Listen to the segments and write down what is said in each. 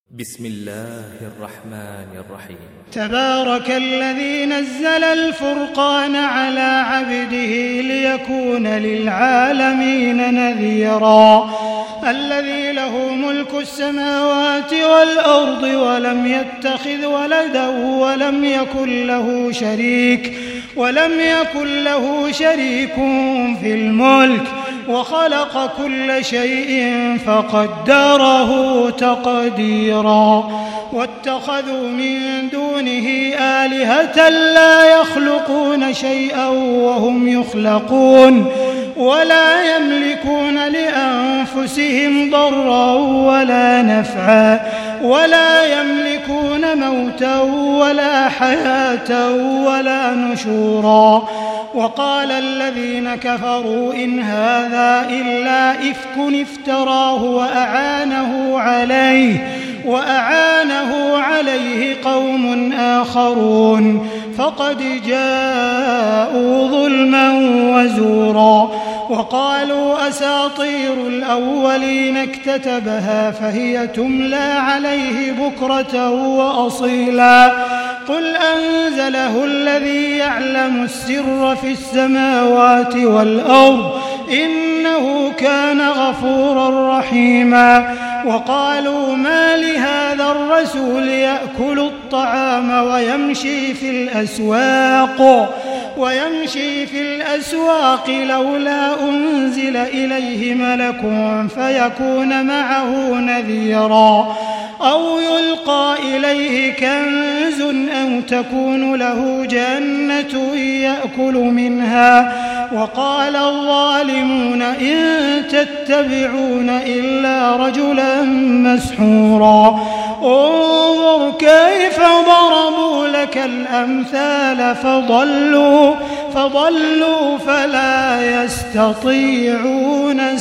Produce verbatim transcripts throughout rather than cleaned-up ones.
بسم الله الرحمن الرحيم. تبارك الذي نزل الفرقان على عبده ليكون للعالمين نذيرا. الذي له ملك السماوات والأرض ولم يتخذ ولدا ولم يكن له شريك ولم يكن له شريك في الملك وخلق كل شيء فقدره تقديرا. واتخذوا من دونه آلهة لا يخلقون شيئا وهم يخلقون ولا يملكون لأنفسهم ضرا ولا نفعا ولا يملكون موتا ولا حياة ولا نشورا. وقال الذين كفروا إن هذا إلا إفك افتراه وأعانه عليه وأعانه عليه قوم آخرون فقد جاءوا ظلما وزورا. وقالوا أساطير الأولين اكتتبها فهي تملى عليه بكرة وأصيلا. قل أنزله الذي يعلم السر في السماوات والأرض إنه كان غفورا رحيما. وقالوا ما لهذا الرسول يأكل الطعام ويمشي في الأسواق ويمشي في الأسواق لولا أنزل إليه ملك فيكون معه نذيرا أو يلقى إليه كنز أو تكون له جنة يأكل منها. وقال الظالمون إن تتبعون إلا رجلا مسحورا. انظر كيف ضربوا لك الأمثال فضلوا فضلوا فلا يستطيعون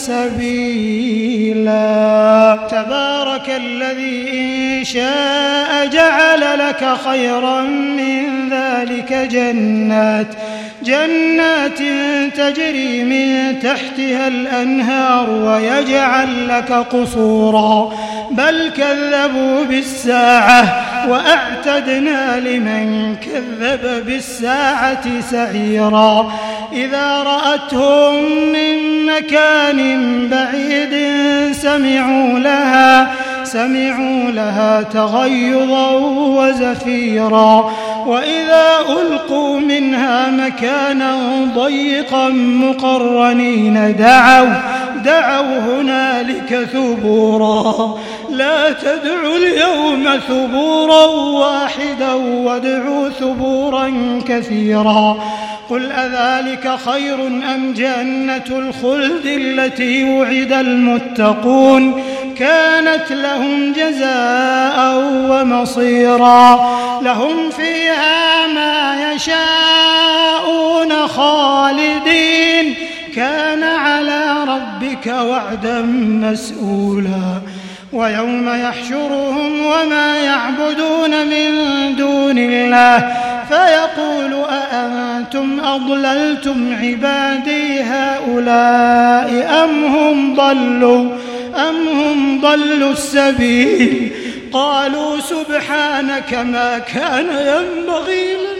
سبيلا. تبارك الذي إن شاء جعل لك خيرا من ذلك جنات جنات تجري من تحتها الأنهار ويجعل لك قصورا بل كذبوا بالساعة وأعتدنا لمن كذب بالساعة سعيرا. إذا رأتهم من مكان بعيد سمعوا لها سمعوا لها تغيظا وزفيرا. وإذا ألقوا منها مكانا ضيقا مقرنين دعوا دعوا هنالك ثبورا. لا تدعوا اليوم ثبورا واحدا وادعوا ثبورا كثيرا. قل أذلك خير أم جنة الخلد التي وعد المتقون كانت لهم جزاء ومصيرا. لهم فيها ما يشاءون خالدين كان على ربك وعدا مسئولا. ويوم يحشرهم وما يعبدون من دون الله فيقول أأنتم أضللتم عبادي هؤلاء أم هم ضلوا أم هم ضلوا السبيل. قالوا سبحانك ما كان ينبغي لنا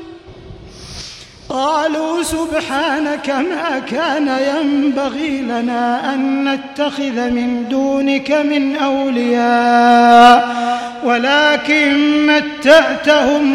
قالوا سبحانك ما كان ينبغي لنا أن نتخذ من دونك من أولياء ولكن متعتهم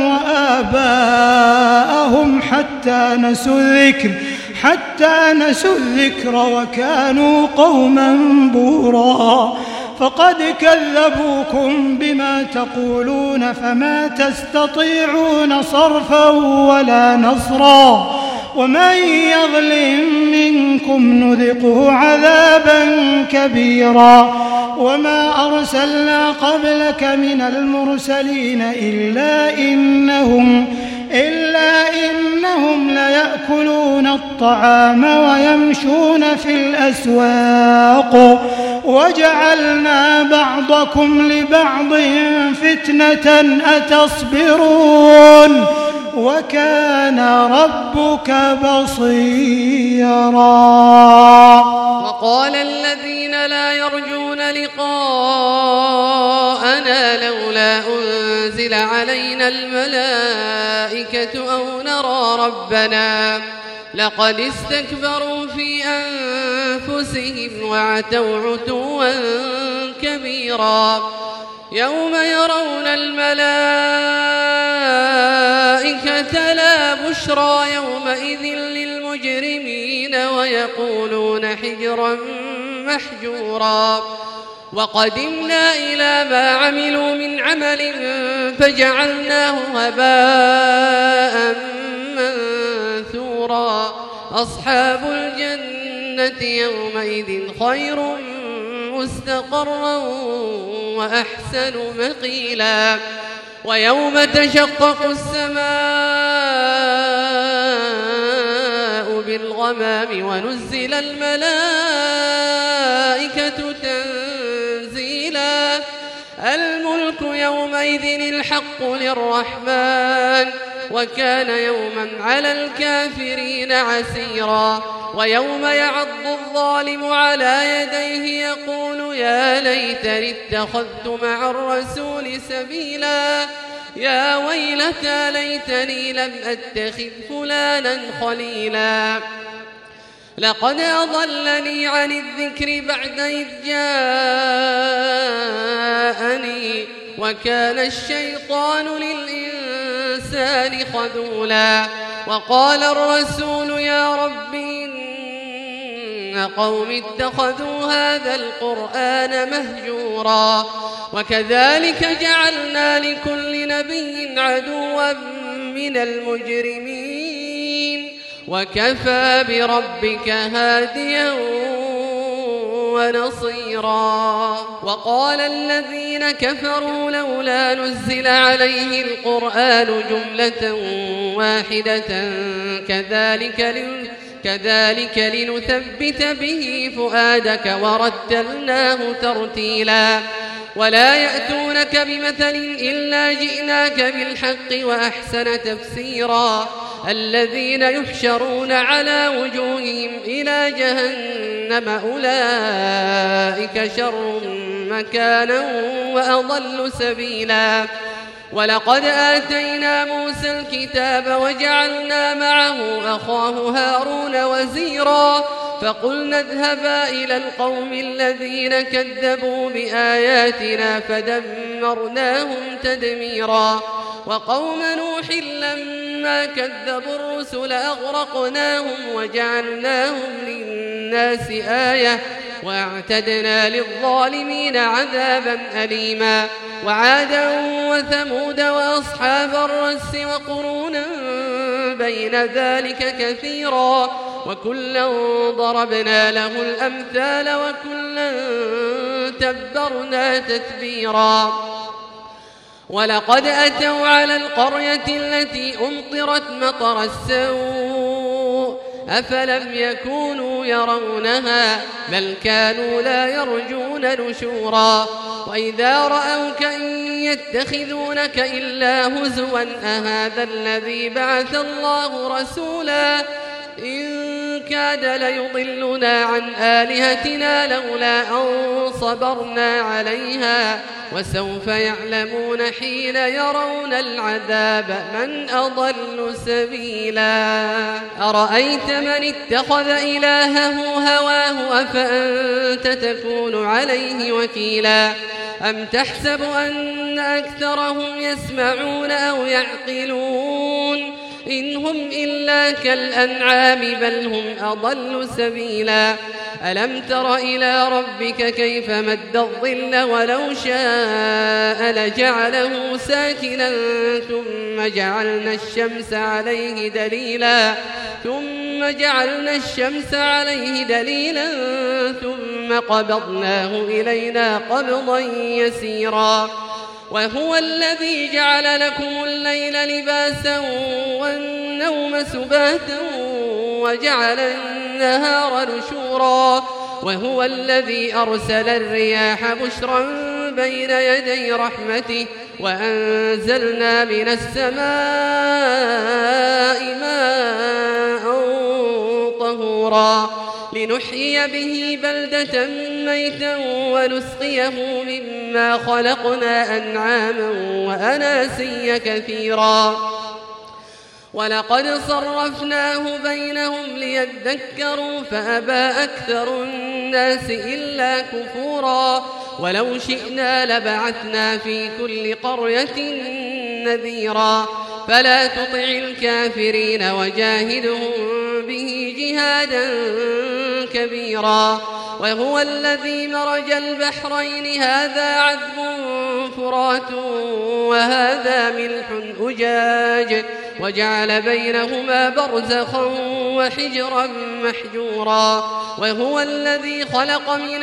وآباءهم حتى نسوا الذكر حتى نسوا الذكر وكانوا قوما بورا. فقد كذبوكم بما تقولون فما تستطيعون صرفا ولا نصرا. ومن يظلم منكم نذقه عذابا كبيرا. وما أرسلنا قبلك من المرسلين إلا إنهم إلا إنهم ليأكلون الطعام ويمشون في الأسواق وجعلنا بعضكم لبعض فتنة أتصبرون وكان ربك بصيرا. وقال الذين لا يرجون لقاءنا ربنا لولا أنزل علينا الملائكة أو نرى ربنا لقد استكبروا في أنفسهم وعتوا عتوا كبيرا يوم يرون الملائكة لا بشرى يومئذ للمجرمين ويقولون حجرا محجورا وقدمنا إلى ما عملوا من عمل فجعلناه هباء منثورا أصحاب الجنة يومئذ خير مستقرا وأحسن مقيلا ويوم تشقق السماء بالغمام ونزل الملائكة تنزيلا الملك يومئذ الحق للرحمن وكان يوما على الكافرين عسيرا ويوم يعض الظالم على يديه يقول يا ليتني اتخذت مع الرسول سبيلا يا ويلتى ليتني لم أتخذ فلانا خليلا لقد أضلني عن الذكر بعد إذ جاءني وكان الشيطان للإنسان خذولا وقال الرسول يا رب إن قوم اتخذوا هذا القرآن مهجورا وكذلك جعلنا لكل نبي عدوا من المجرمين وكفى بربك هاديا ونصيرا وقال الذين كفروا لولا نزل عليه القرآن جملة واحدة كذلك لن كذلك لنثبت به فؤادك ورتلناه ترتيلا ولا يأتونك بمثل إلا جئناك بالحق وأحسن تفسيرا الذين يحشرون على وجوههم إلى جهنم أولئك شر مكانا وأضل سبيلا ولقد آتينا موسى الكتاب وجعلنا معه أخاه هارون وزيرا فقلنا اذهبا إلى القوم الذين كذبوا بآياتنا فدمرناهم تدميرا وقوم نوح لما كذبوا الرسل أغرقناهم وجعلناهم للناس آية واعتدنا للظالمين عذابا أليما وعادا وثمود وأصحاب الرس وقرونا بين ذلك كثيرا وكلا ضربنا له الأمثال وكلا تبرنا تتبيرا ولقد أتوا على القرية التي أمطرت مطر السوء أفلم يكونوا يرونها بل كانوا لا يرجون نشورا وإذا رأوك إن يتخذونك إلا هزوا أهذا الذي بعث الله رسولا إن كاد ليضلنا عن آلهتنا لولا أن صبرنا عليها وسوف يعلمون حين يرون العذاب من أضل سبيلا أرأيت من اتخذ إلهه هواه أفأنت تكون عليه وكيلا أم تحسب أن أكثرهم يسمعون أو يعقلون إن هم إلا كالأنعام بل هم أضل سبيلا ألم تر إلى ربك كيف مد الظل ولو شاء لجعله ساكنا ثم جعلنا الشمس عليه دليلا ثم جعلنا الشمس عليه دليلا ثم قبضناه إلينا قبضا يسيرا وهو الذي جعل لكم الليل لباسا والنوم سباتا وجعل النهار نشورا وهو الذي أرسل الرياح بشرا بين يدي رحمته وأنزلنا من السماء ماء طهورا لنحيي به بلدة ميتا ونسقيه مما خلقنا أنعاما وأناسيا كثيرا ولقد صرفناه بينهم ليذكروا فأبى أكثر الناس إلا كفورا ولو شئنا لبعثنا في كل قرية نذيرا فلا تطع الكافرين وجاهدهم به جهادا كبيرا وهو الذي مرج البحرين هذا عذب فرات وهذا ملح أجاج وجعل بينهما برزخا وحجرا محجورا وهو الذي خلق من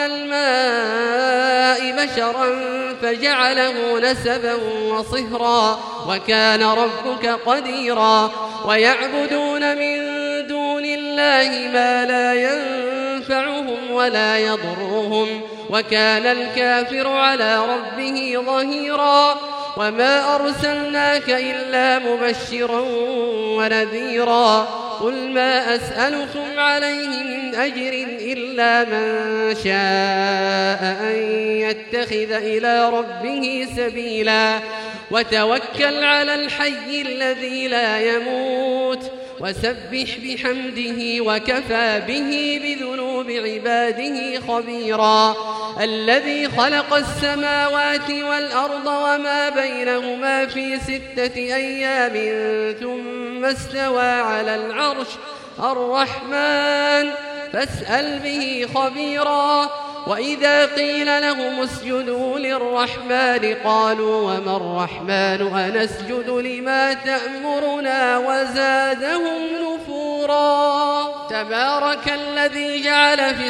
الماء بشرا فجعله نسبا وصهرا وكان ربك قديرا ويعبدون من دون الله ما لا ينفعهم ولا يضرهم وكان الكافر على ربه ظهيرا وما أرسلناك إلا مبشرا ونذيرا قل ما أسألكم عليه من أجر إلا من شاء أن يتخذ إلى ربه سبيلا وتوكل على الحي الذي لا يموت وسبح بحمده وكفى به بذنوب عباده خبيرا الذي خلق السماوات والأرض وما بينهما في ستة أيام ثم استوى على العرش الرحمن فاسأل به خبيرا وإذا قيل لهم اسجدوا للرحمن قالوا وما الرحمن أنسجد لما تأمرنا وزادهم نفورا تبارك الذي جعل في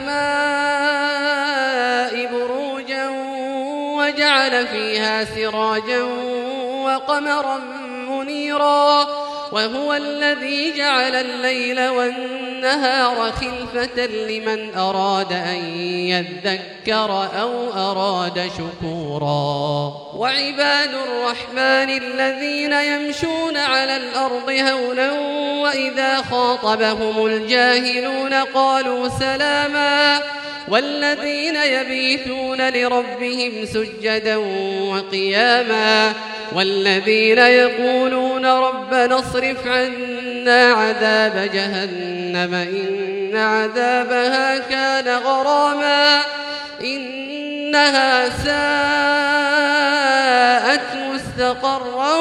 السماء بروجا وجعل فيها سراجا وقمرا منيرا وهو الذي جعل الليل والنهار خلفة لمن أراد أن يذكر أو أراد شكورا وعباد الرحمن الذين يمشون على الأرض هونا وإذا خاطبهم الجاهلون قالوا سلاما والذين يبيتون لربهم سجدا وقياما والذين يقولون ربنا اصرف عنا عذاب جهنم إن عذابها كان غراما إنها ساءت مستقرا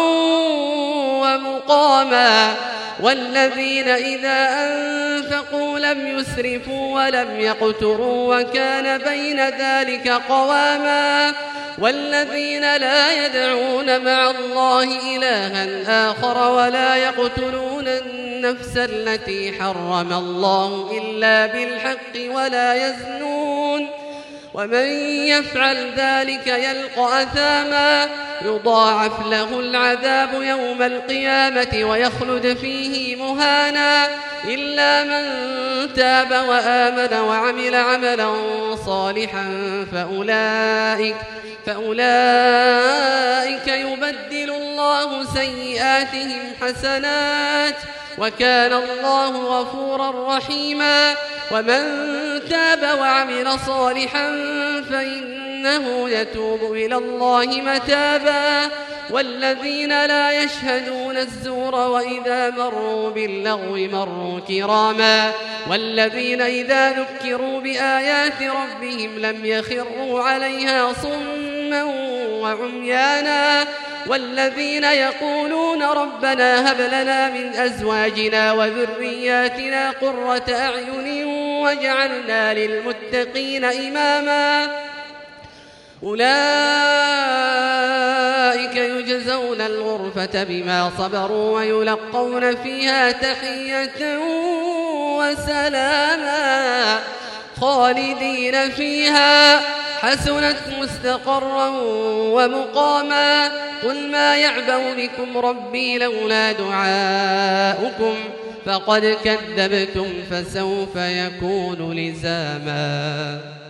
ومقاما والذين إذا أنفقوا لم يسرفوا ولم يقتروا وكان بين ذلك قواما والذين لا يدعون مع الله إلها آخر ولا يقتلون النفس التي حرم الله إلا بالحق ولا يزنون ومن يفعل ذلك يلقى أثاما يضاعف له العذاب يوم القيامة ويخلد فيه مهانا إلا من تاب وآمن وعمل عملا صالحا فأولئك, فأولئك يبدل الله سيئاتهم حسنات وكان الله غفورا رحيما ومن تاب وعمل صالحا فإنه يتوب إلى الله متابا والذين لا يشهدون الزور وإذا مروا باللغو مروا كراما والذين إذا ذكروا بآيات ربهم لم يخروا عليها صما وعميانا والذين يقولون ربنا هب لنا من أزواجنا وذرياتنا قرة أعين واجعلنا للمتقين إماما أولئك يجزون الغرفة بما صبروا ويلقون فيها تحية وسلاما خالدين فيها حسنت مستقرا ومقاما قل ما يعبأ بكم ربي لولا دعاؤكم فقد كذبتم فسوف يكون لزاما.